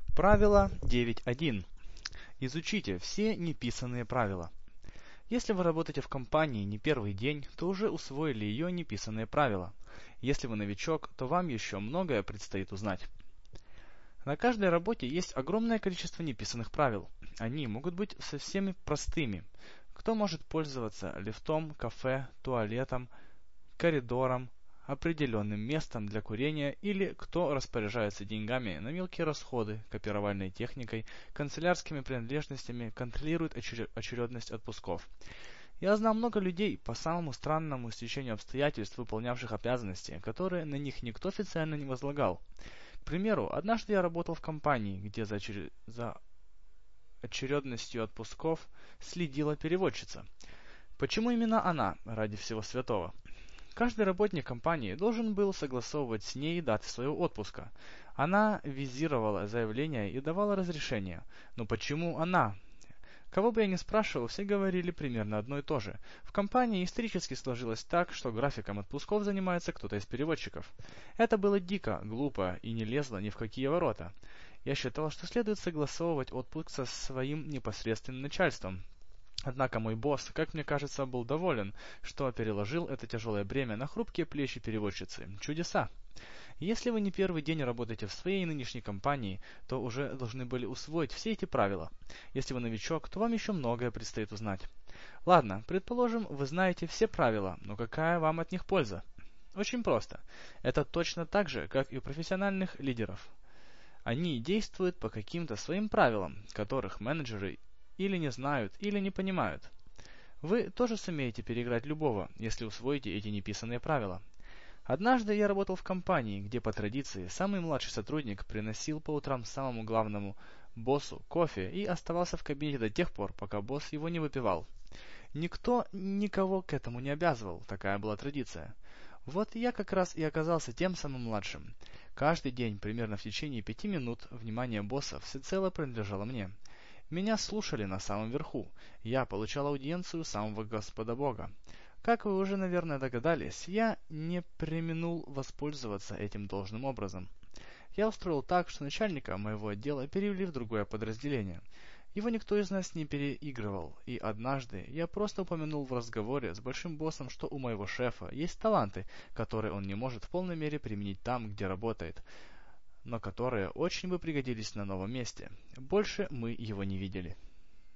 Правило 9.1. Изучите все неписанные правила. Если вы работаете в компании не первый день, то уже усвоили ее неписанные правила. Если вы новичок, то вам еще многое предстоит узнать. На каждой работе есть огромное количество неписанных правил. Они могут быть совсем простыми. Кто может пользоваться лифтом, кафе, туалетом, коридором, определенным местом для курения или кто распоряжается деньгами на мелкие расходы, копировальной техникой, канцелярскими принадлежностями, контролирует очередность отпусков. Я знал много людей, по самому странному стечению обстоятельств, выполнявших обязанности, которые на них никто официально не возлагал. К примеру, однажды я работал в компании, где за очередностью отпусков следила переводчица. Почему именно она, ради всего святого? Каждый работник компании должен был согласовывать с ней даты своего отпуска. Она визировала заявление и давала разрешение. Но почему она? Кого бы я ни спрашивал, все говорили примерно одно и то же. В компании исторически сложилось так, что графиком отпусков занимается кто-то из переводчиков. Это было дико, глупо и не лезло ни в какие ворота. Я считал, что следует согласовывать отпуск со своим непосредственным начальством. Однако мой босс, как мне кажется, был доволен, что переложил это тяжелое бремя на хрупкие плечи переводчицы. Чудеса! Если вы не первый день работаете в своей нынешней компании, то уже должны были усвоить все эти правила. Если вы новичок, то вам еще многое предстоит узнать. Ладно, предположим, вы знаете все правила, но какая вам от них польза? Очень просто. Это точно так же, как и у профессиональных лидеров. Они действуют по каким-то своим правилам, которых менеджеры или не знают, или не понимают. Вы тоже сумеете переиграть любого, если усвоите эти неписанные правила. Однажды я работал в компании, где по традиции самый младший сотрудник приносил по утрам самому главному боссу кофе и оставался в кабинете до тех пор, пока босс его не выпивал. Никто никого к этому не обязывал, такая была традиция. Вот я как раз и оказался тем самым младшим. Каждый день, примерно в течение 5 минут, внимание босса всецело принадлежало мне. Меня слушали на самом верху. Я получал аудиенцию самого Господа Бога. Как вы уже, наверное, догадались, я не преминул воспользоваться этим должным образом. Я устроил так, что начальника моего отдела перевели в другое подразделение. Его никто из нас не переигрывал, и однажды я просто упомянул в разговоре с большим боссом, что у моего шефа есть таланты, которые он не может в полной мере применить там, где работает, но которые очень бы пригодились на новом месте. Больше мы его не видели.